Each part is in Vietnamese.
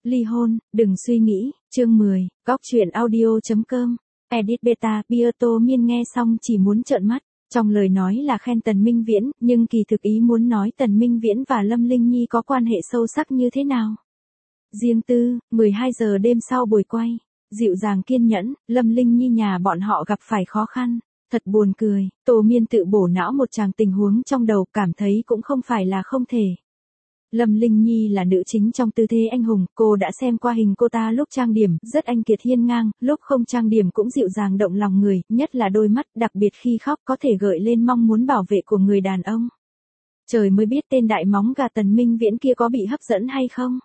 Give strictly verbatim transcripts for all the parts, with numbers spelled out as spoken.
Ly hôn, đừng suy nghĩ, chương mười, góc truyện audio.com, edit beta, Bioto Miên nghe xong chỉ muốn trợn mắt, trong lời nói là khen Tần Minh Viễn, nhưng kỳ thực ý muốn nói Tần Minh Viễn và Lâm Linh Nhi có quan hệ sâu sắc như thế nào. Riêng tư, mười hai giờ đêm sau buổi quay, dịu dàng kiên nhẫn, Lâm Linh Nhi nhà bọn họ gặp phải khó khăn, thật buồn cười, Tô Miên tự bổ não một tràng tình huống trong đầu, cảm thấy cũng không phải là không thể. Lâm Linh Nhi là nữ chính trong Tư Thế Anh Hùng, cô đã xem qua hình cô ta lúc trang điểm, rất anh kiệt hiên ngang, lúc không trang điểm cũng dịu dàng động lòng người, nhất là đôi mắt, đặc biệt khi khóc có thể gợi lên mong muốn bảo vệ của người đàn ông. Trời mới biết tên đại móng gà Tần Minh Viễn kia có bị hấp dẫn hay không.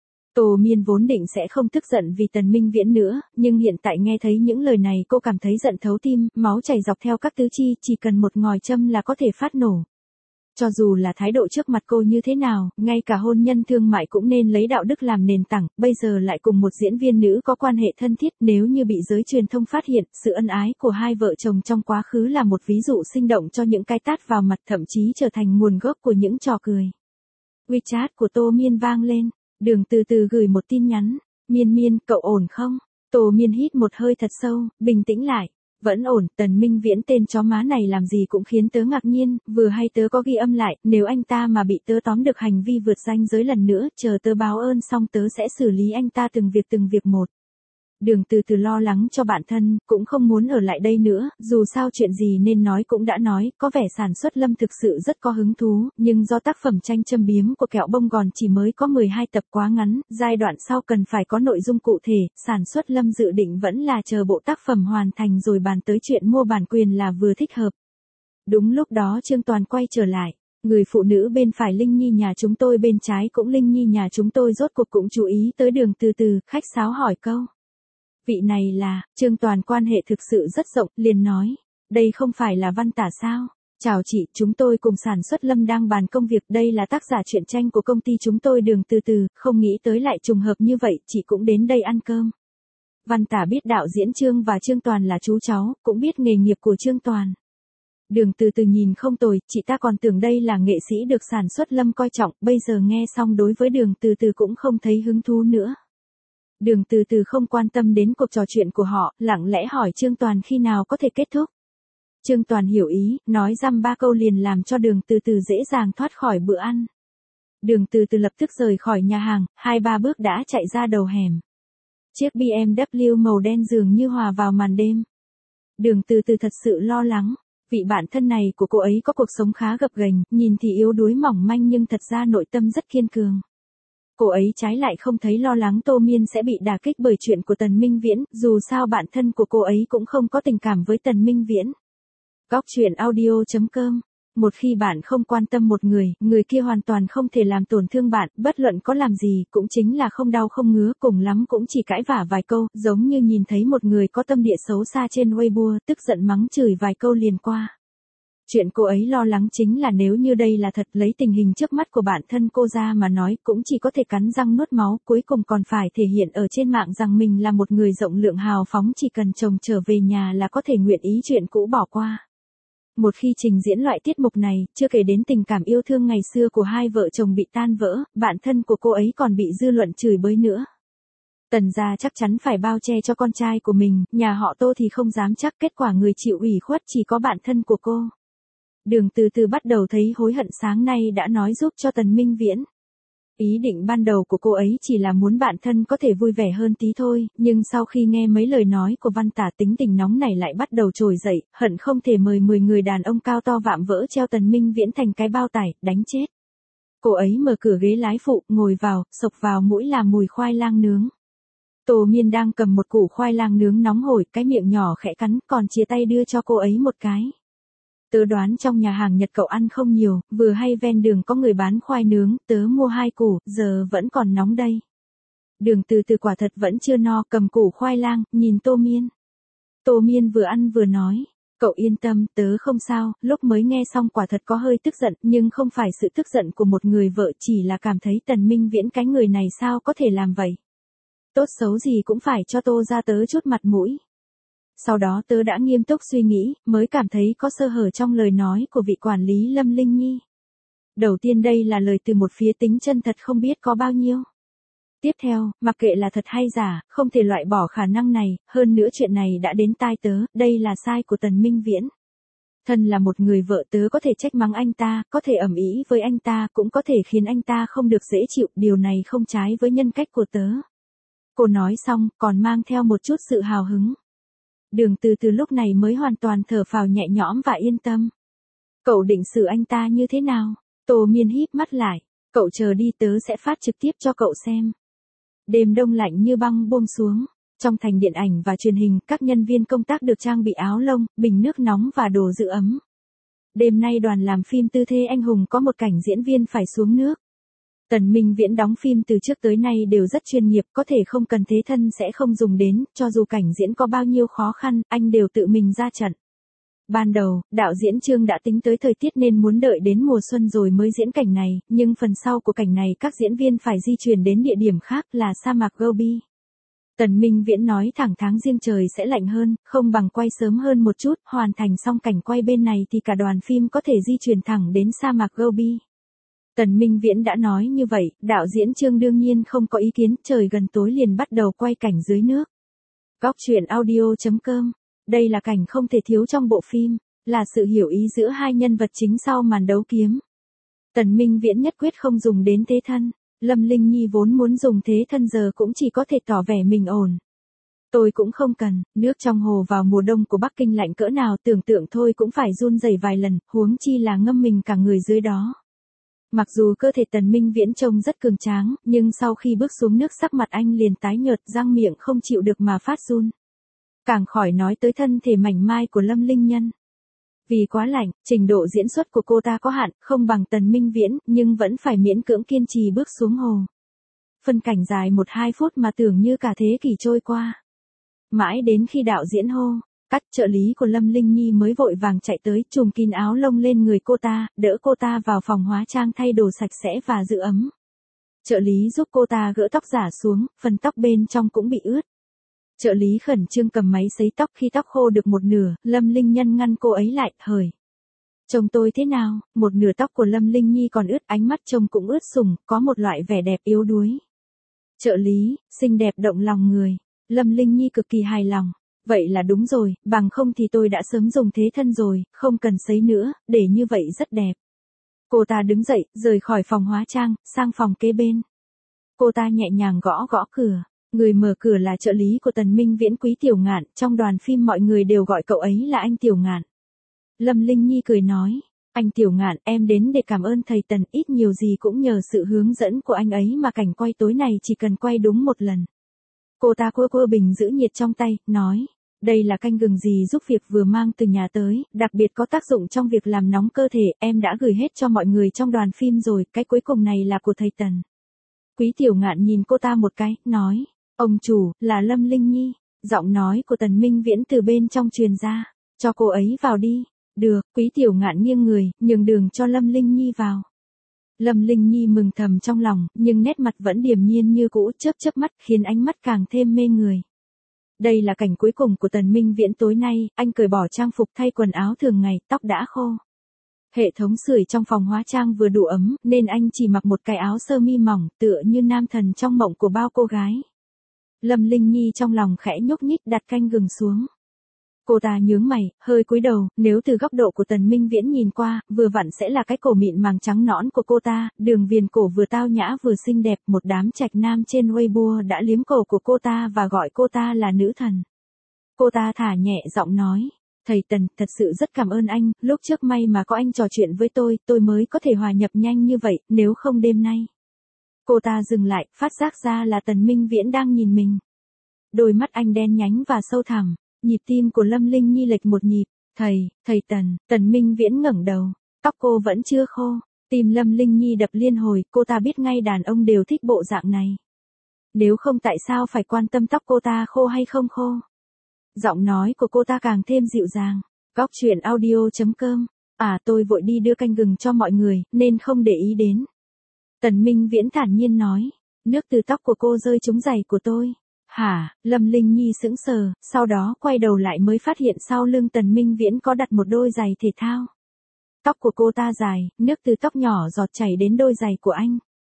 Tô Miên vốn định sẽ không tức giận vì Tần Minh Viễn nữa, nhưng hiện tại nghe thấy những lời này cô cảm thấy giận thấu tim, máu chảy dọc theo các tứ chi, chỉ cần một ngòi châm là có thể phát nổ. Cho dù là thái độ trước mặt cô như thế nào, ngay cả hôn nhân thương mại cũng nên lấy đạo đức làm nền tảng, bây giờ lại cùng một diễn viên nữ có quan hệ thân thiết, nếu như bị giới truyền thông phát hiện, sự ân ái của hai vợ chồng trong quá khứ là một ví dụ sinh động cho những cái tát vào mặt, thậm chí trở thành nguồn gốc của những trò cười. WeChat của Tô Miên vang lên, Đường từ từ gửi một tin nhắn, Miên Miên, cậu ổn không? Tô Miên hít một hơi thật sâu, bình tĩnh lại. Vẫn ổn, Tần Minh Viễn tên chó má này làm gì cũng khiến tớ ngạc nhiên, vừa hay tớ có ghi âm lại, nếu anh ta mà bị tớ tóm được hành vi vượt ranh giới lần nữa, chờ tớ báo ơn xong tớ sẽ xử lý anh ta từng việc từng việc một. Đường từ từ lo lắng cho bản thân, cũng không muốn ở lại đây nữa, dù sao chuyện gì nên nói cũng đã nói, có vẻ sản xuất Lâm thực sự rất có hứng thú, nhưng do tác phẩm tranh châm biếm của Kẹo Bông Gòn chỉ mới có mười hai tập quá ngắn, giai đoạn sau cần phải có nội dung cụ thể, sản xuất Lâm dự định vẫn là chờ bộ tác phẩm hoàn thành rồi bàn tới chuyện mua bản quyền là vừa thích hợp. Đúng lúc đó Trương Toàn quay trở lại. Người phụ nữ bên phải Linh Nhi nhà chúng tôi, bên trái cũng Linh Nhi nhà chúng tôi, rốt cuộc cũng chú ý tới Đường từ từ, khách sáo hỏi câu. Vị này là, Trương Toàn quan hệ thực sự rất rộng, liền nói, đây không phải là Văn Tả sao? Chào chị, chúng tôi cùng sản xuất Lâm đang bàn công việc, đây là tác giả truyện tranh của công ty chúng tôi Đường từ từ, không nghĩ tới lại trùng hợp như vậy, chị cũng đến đây ăn cơm. Văn Tả biết đạo diễn Trương và Trương Toàn là chú cháu, cũng biết nghề nghiệp của Trương Toàn. Đường từ từ nhìn không tồi, chị ta còn tưởng đây là nghệ sĩ được sản xuất Lâm coi trọng, bây giờ nghe xong đối với Đường từ từ cũng không thấy hứng thú nữa. Đường từ từ không quan tâm đến cuộc trò chuyện của họ, lặng lẽ hỏi Trương Toàn khi nào có thể kết thúc. Trương Toàn hiểu ý, nói dăm ba câu liền làm cho Đường từ từ dễ dàng thoát khỏi bữa ăn. Đường từ từ lập tức rời khỏi nhà hàng, hai ba bước đã chạy ra đầu hẻm. Chiếc bê em vê màu đen dường như hòa vào màn đêm. Đường từ từ thật sự lo lắng, vị bạn thân này của cô ấy có cuộc sống khá gập ghềnh, nhìn thì yếu đuối mỏng manh nhưng thật ra nội tâm rất kiên cường. Cô ấy trái lại không thấy lo lắng Tô Miên sẽ bị đả kích bởi chuyện của Tần Minh Viễn, dù sao bản thân của cô ấy cũng không có tình cảm với Tần Minh Viễn. Góc truyện audio.com. Một khi bạn không quan tâm một người, người kia hoàn toàn không thể làm tổn thương bạn, bất luận có làm gì, cũng chính là không đau không ngứa, cùng lắm cũng chỉ cãi vả vài câu, giống như nhìn thấy một người có tâm địa xấu xa trên Weibo, tức giận mắng chửi vài câu liền qua. Chuyện cô ấy lo lắng chính là nếu như đây là thật, lấy tình hình trước mắt của bản thân cô ra mà nói, cũng chỉ có thể cắn răng nuốt máu, cuối cùng còn phải thể hiện ở trên mạng rằng mình là một người rộng lượng hào phóng, chỉ cần chồng trở về nhà là có thể nguyện ý chuyện cũ bỏ qua. Một khi trình diễn loại tiết mục này, chưa kể đến tình cảm yêu thương ngày xưa của hai vợ chồng bị tan vỡ, bản thân của cô ấy còn bị dư luận chửi bới nữa. Tần gia chắc chắn phải bao che cho con trai của mình, nhà họ Tô thì không dám chắc, kết quả người chịu ủy khuất chỉ có bản thân của cô. Đường từ từ bắt đầu thấy hối hận sáng nay đã nói giúp cho Tần Minh Viễn. Ý định ban đầu của cô ấy chỉ là muốn bản thân có thể vui vẻ hơn tí thôi, nhưng sau khi nghe mấy lời nói của Văn Tả, tính tình nóng này lại bắt đầu trồi dậy, hận không thể mời mười người đàn ông cao to vạm vỡ treo Tần Minh Viễn thành cái bao tải, đánh chết. Cô ấy mở cửa ghế lái phụ, ngồi vào, xộc vào mũi là mùi khoai lang nướng. Tô Miên đang cầm một củ khoai lang nướng nóng hổi, cái miệng nhỏ khẽ cắn, còn chia tay đưa cho cô ấy một cái. Tớ đoán trong nhà hàng Nhật cậu ăn không nhiều, vừa hay ven đường có người bán khoai nướng, tớ mua hai củ, giờ vẫn còn nóng đây. Đường từ từ quả thật vẫn chưa no, cầm củ khoai lang, nhìn Tô Miên. Tô Miên vừa ăn vừa nói, cậu yên tâm, tớ không sao, lúc mới nghe xong quả thật có hơi tức giận, nhưng không phải sự tức giận của một người vợ, chỉ là cảm thấy Tần Minh Viễn cái người này sao có thể làm vậy. Tốt xấu gì cũng phải cho Tô ra tớ chút mặt mũi. Sau đó tớ đã nghiêm túc suy nghĩ, mới cảm thấy có sơ hở trong lời nói của vị quản lý Lâm Linh Nhi. Đầu tiên đây là lời từ một phía tính chân thật không biết có bao nhiêu. Tiếp theo, mặc kệ là thật hay giả, không thể loại bỏ khả năng này, hơn nữa chuyện này đã đến tai tớ, đây là sai của Tần Minh Viễn. Thân là một người vợ tớ có thể trách mắng anh ta, có thể ầm ĩ với anh ta, cũng có thể khiến anh ta không được dễ chịu, điều này không trái với nhân cách của tớ. Cô nói xong, còn mang theo một chút sự hào hứng. Đường Từ từ lúc này mới hoàn toàn thở phào nhẹ nhõm và yên tâm. Cậu định xử anh ta như thế nào? Tô Miên híp mắt lại. Cậu chờ đi, tớ sẽ phát trực tiếp cho cậu xem. Đêm đông lạnh như băng buông xuống. Trong thành điện ảnh và truyền hình, các nhân viên công tác được trang bị áo lông, bình nước nóng và đồ giữ ấm. Đêm nay đoàn làm phim Tư Thế Anh Hùng có một cảnh diễn viên phải xuống nước. Tần Minh Viễn đóng phim từ trước tới nay đều rất chuyên nghiệp, có thể không cần thế thân sẽ không dùng đến, cho dù cảnh diễn có bao nhiêu khó khăn, anh đều tự mình ra trận. Ban đầu, đạo diễn Trương đã tính tới thời tiết nên muốn đợi đến mùa xuân rồi mới diễn cảnh này, nhưng phần sau của cảnh này các diễn viên phải di chuyển đến địa điểm khác là sa mạc Gobi. Tần Minh Viễn nói thẳng tháng giêng trời sẽ lạnh hơn, không bằng quay sớm hơn một chút, hoàn thành xong cảnh quay bên này thì cả đoàn phim có thể di chuyển thẳng đến sa mạc Gobi. Tần Minh Viễn đã nói như vậy, đạo diễn Trương đương nhiên không có ý kiến, trời gần tối liền bắt đầu quay cảnh dưới nước. Góc truyện audio chấm com. Đây là cảnh không thể thiếu trong bộ phim, là sự hiểu ý giữa hai nhân vật chính sau màn đấu kiếm. Tần Minh Viễn nhất quyết không dùng đến thế thân, Lâm Linh Nhi vốn muốn dùng thế thân giờ cũng chỉ có thể tỏ vẻ mình ổn. Tôi cũng không cần, nước trong hồ vào mùa đông của Bắc Kinh lạnh cỡ nào tưởng tượng thôi cũng phải run rẩy vài lần, huống chi là ngâm mình cả người dưới đó. Mặc dù cơ thể Tần Minh Viễn trông rất cường tráng, nhưng sau khi bước xuống nước sắc mặt anh liền tái nhợt, răng miệng không chịu được mà phát run. Càng khỏi nói tới thân thể mảnh mai của Lâm Linh Nhân. Vì quá lạnh, trình độ diễn xuất của cô ta có hạn, không bằng Tần Minh Viễn, nhưng vẫn phải miễn cưỡng kiên trì bước xuống hồ. Phân cảnh dài một hai phút mà tưởng như cả thế kỷ trôi qua. Mãi đến khi đạo diễn hô, cắt, trợ lý của Lâm Linh Nhi mới vội vàng chạy tới, trùm kín áo lông lên người cô ta, đỡ cô ta vào phòng hóa trang thay đồ sạch sẽ và giữ ấm. Trợ lý giúp cô ta gỡ tóc giả xuống, phần tóc bên trong cũng bị ướt. Trợ lý khẩn trương cầm máy sấy tóc, khi tóc khô được một nửa, Lâm Linh Nhân ngăn cô ấy lại, hời. Trông tôi thế nào? Một nửa tóc của Lâm Linh Nhi còn ướt, ánh mắt trông cũng ướt sũng, có một loại vẻ đẹp yếu đuối. Trợ lý, xinh đẹp động lòng người. Lâm Linh Nhi cực kỳ hài lòng. Vậy là đúng rồi, bằng không thì tôi đã sớm dùng thế thân rồi, không cần sấy nữa, để như vậy rất đẹp. Cô ta đứng dậy, rời khỏi phòng hóa trang, sang phòng kế bên. Cô ta nhẹ nhàng gõ gõ cửa. Người mở cửa là trợ lý của Tần Minh Viễn, Quý Tiểu Ngạn, trong đoàn phim mọi người đều gọi cậu ấy là anh Tiểu Ngạn. Lâm Linh Nhi cười nói, anh Tiểu Ngạn, em đến để cảm ơn thầy Tần, ít nhiều gì cũng nhờ sự hướng dẫn của anh ấy mà cảnh quay tối này chỉ cần quay đúng một lần. Cô ta cua cua bình giữ nhiệt trong tay, nói, đây là canh gừng gì giúp việc vừa mang từ nhà tới, đặc biệt có tác dụng trong việc làm nóng cơ thể, em đã gửi hết cho mọi người trong đoàn phim rồi, cái cuối cùng này là của thầy Tần. Quý Tiểu Ngạn nhìn cô ta một cái, nói, ông chủ, là Lâm Linh Nhi. Giọng nói của Tần Minh Viễn từ bên trong truyền ra, cho cô ấy vào đi. Được, Quý Tiểu Ngạn nghiêng người, nhường đường cho Lâm Linh Nhi vào. Lâm Linh Nhi mừng thầm trong lòng, nhưng nét mặt vẫn điềm nhiên như cũ, chớp chớp mắt, khiến ánh mắt càng thêm mê người. Đây là cảnh cuối cùng của Tần Minh Viễn tối nay, anh cởi bỏ trang phục thay quần áo thường ngày, tóc đã khô. Hệ thống sưởi trong phòng hóa trang vừa đủ ấm, nên anh chỉ mặc một cái áo sơ mi mỏng, tựa như nam thần trong mộng của bao cô gái. Lâm Linh Nhi trong lòng khẽ nhúc nhích, đặt canh gừng xuống. Cô ta nhướng mày, hơi cúi đầu, nếu từ góc độ của Tần Minh Viễn nhìn qua, vừa vặn sẽ là cái cổ mịn màng trắng nõn của cô ta, đường viền cổ vừa tao nhã vừa xinh đẹp, một đám trạch nam trên Weibo đã liếm cổ của cô ta và gọi cô ta là nữ thần. Cô ta thả nhẹ giọng nói, thầy Tần, thật sự rất cảm ơn anh, lúc trước may mà có anh trò chuyện với tôi, tôi mới có thể hòa nhập nhanh như vậy, nếu không đêm nay. Cô ta dừng lại, phát giác ra là Tần Minh Viễn đang nhìn mình. Đôi mắt anh đen nhánh và sâu thẳm, nhịp tim của Lâm Linh Nhi lệch một nhịp. Thầy, thầy Tần, Tần Minh Viễn ngẩng đầu, tóc cô vẫn chưa khô. Tim Lâm Linh Nhi đập liên hồi, cô ta biết ngay đàn ông đều thích bộ dạng này. Nếu không tại sao phải quan tâm tóc cô ta khô hay không khô. Giọng nói của cô ta càng thêm dịu dàng. Góc truyện audio chấm com. À, tôi vội đi đưa canh gừng cho mọi người, nên không để ý đến. Tần Minh Viễn thản nhiên nói, nước từ tóc của cô rơi trúng giày của tôi. Hả? Lâm Linh Nhi sững sờ, sau đó quay đầu lại mới phát hiện sau lưng Tần Minh Viễn có đặt một đôi giày thể thao. Tóc của cô ta dài, nước từ tóc nhỏ giọt chảy đến đôi giày của anh.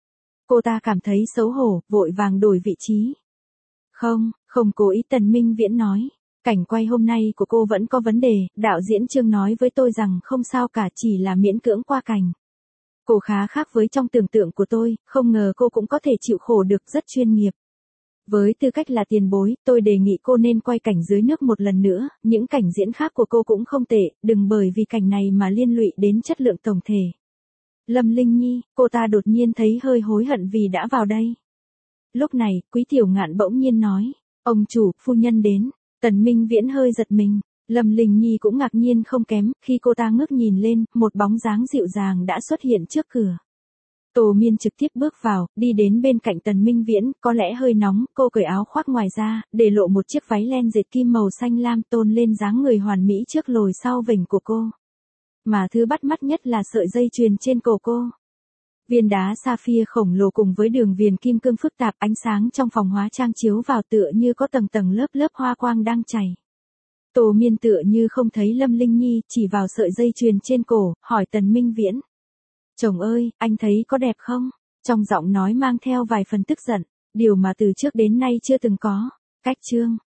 Cô ta cảm thấy xấu hổ, vội vàng đổi vị trí. Không, không cố ý, Tần Minh Viễn nói. Cảnh quay hôm nay của cô vẫn có vấn đề, đạo diễn Trương nói với tôi rằng không sao cả, chỉ là miễn cưỡng qua cảnh. Cô khá khác với trong tưởng tượng của tôi, không ngờ cô cũng có thể chịu khổ được, rất chuyên nghiệp. Với tư cách là tiền bối, tôi đề nghị cô nên quay cảnh dưới nước một lần nữa, những cảnh diễn khác của cô cũng không tệ, đừng bởi vì cảnh này mà liên lụy đến chất lượng tổng thể. Lâm Linh Nhi, cô ta đột nhiên thấy hơi hối hận vì đã vào đây. Lúc này, Quý Tiểu Ngạn bỗng nhiên nói, ông chủ, phu nhân đến. Tần Minh Viễn hơi giật mình, Lâm Linh Nhi cũng ngạc nhiên không kém, khi cô ta ngước nhìn lên, một bóng dáng dịu dàng đã xuất hiện trước cửa. Tô Miên trực tiếp bước vào, đi đến bên cạnh Tần Minh Viễn, có lẽ hơi nóng, cô cởi áo khoác ngoài ra, để lộ một chiếc váy len dệt kim màu xanh lam tôn lên dáng người hoàn mỹ trước lồi sau vểnh của cô. Mà thứ bắt mắt nhất là sợi dây chuyền trên cổ cô. Viên đá sapphire khổng lồ cùng với đường viền kim cương phức tạp, ánh sáng trong phòng hóa trang chiếu vào tựa như có tầng tầng lớp lớp hoa quang đang chảy. Tô Miên tựa như không thấy Lâm Linh Nhi, chỉ vào sợi dây chuyền trên cổ, hỏi Tần Minh Viễn. Chồng ơi, anh thấy có đẹp không? Trong giọng nói mang theo vài phần tức giận, điều mà từ trước đến nay chưa từng có. Cách chương